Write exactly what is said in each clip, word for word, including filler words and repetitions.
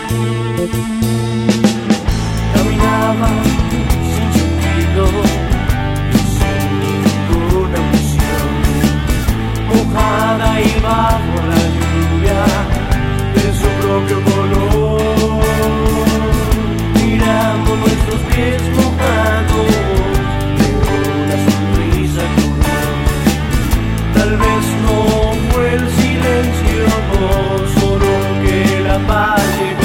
Caminaba sin sentido, sin ninguna misión, mojada y bajo la lluvia de su propio color. Miramos nuestros pies mojados de una sonrisa cruel. Tal vez no fue el silencio, solo que la paz llegó.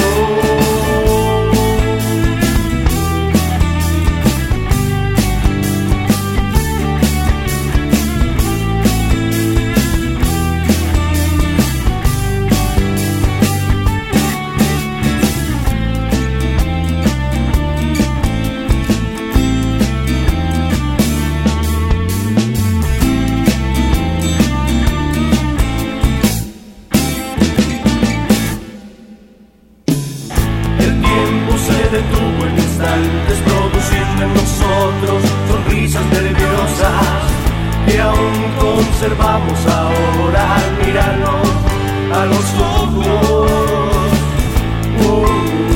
Detuvo en instantes, produciendo en nosotros sonrisas nerviosas que aún conservamos ahora al mirarnos a los ojos. Uh, uh,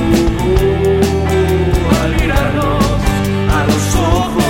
uh, al mirarnos a los ojos.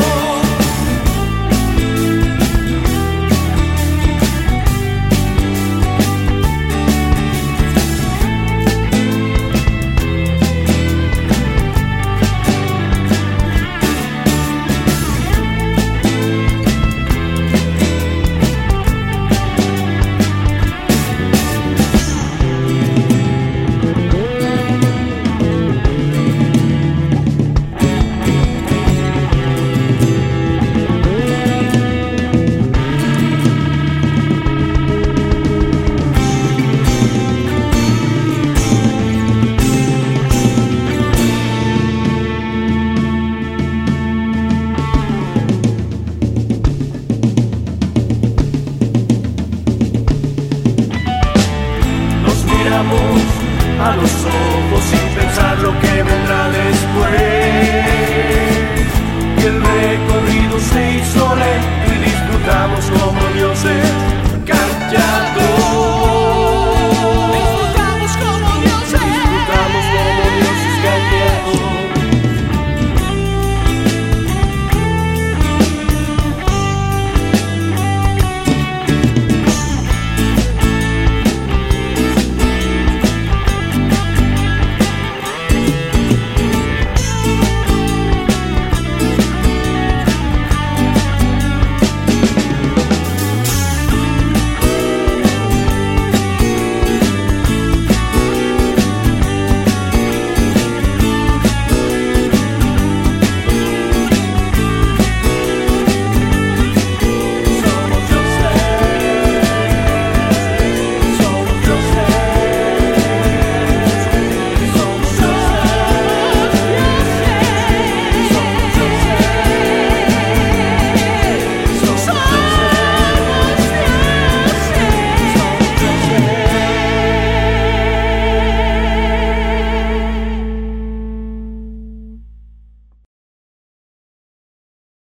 A los ojos sin pensar lo que vendrá después. Y el recorrido se hizo lento y disfrutamos como dioses.